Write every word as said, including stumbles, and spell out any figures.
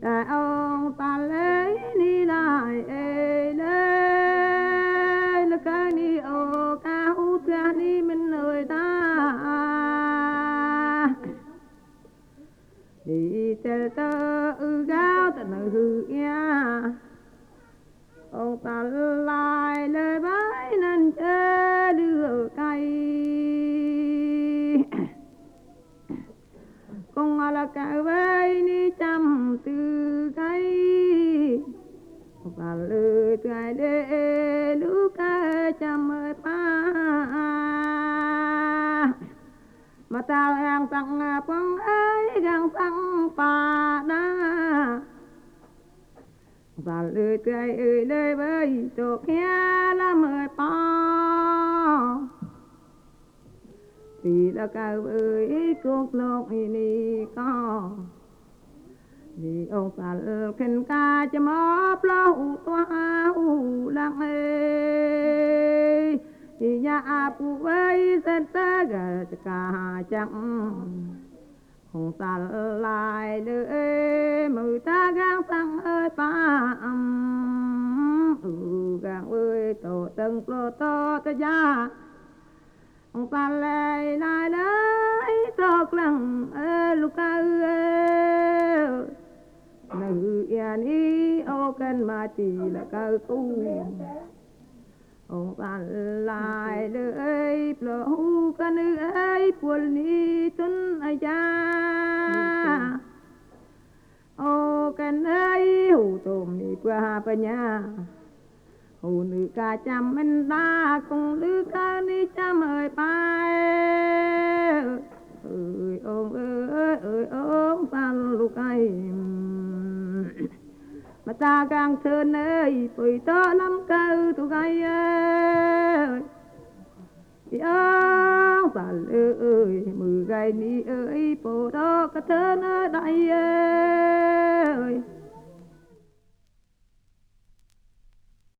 đại ông ta lấy ni lại ê lê lê cái ni ô ca hú cha ni mình người ta đi tê tơ ư gáo tê nư hư ya ông ta lại lời bái nên chê đưa cây con là cả vây ni chăm từ cây và lời trái đê lũ ca chăm ơi pa mà ta đang tăng phong ấy đang tăng pa đa và lời trái ơi lời với tổ kia làm ơi pa vì là cả ơi cuộc lộc này có vì ông ta khen ca cho mấp lâu toa u lăng ơi thì nhà phụ với dân ta gà cả chẳng ông ta lại lời mời ta gang sang ơi pa âm ừ gang ơi tổ tầng pro to ta gia ông ta lại lại lấy tóc lăng ơi lúc ơi nữ yên ý ô cần mà chỉ là cơ tu ông ta lại lấy plu cái nữ ấy buồn đi tuân ai cha ô cần ấy hủ tôm đi qua bên nhà hủ nữ ca chăm mình ta cùng nữ ca đi chăm ơi ba ơi ông ơi ơi ông ta lúc ấy mà ta càng thơn ơi bồi to lắm câu tụ gai ơi ông ta ơi mười gai ni ơi bồ đó cái thơn ở đây ơi